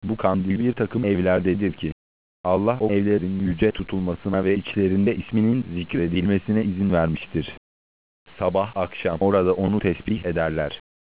bu kandil bir takım evlerdedir ki Allah o evlerin yüce tutulmasına ve içlerinde isminin zikredilmesine izin vermiştir. Sabah akşam orada onu tesbih ederler.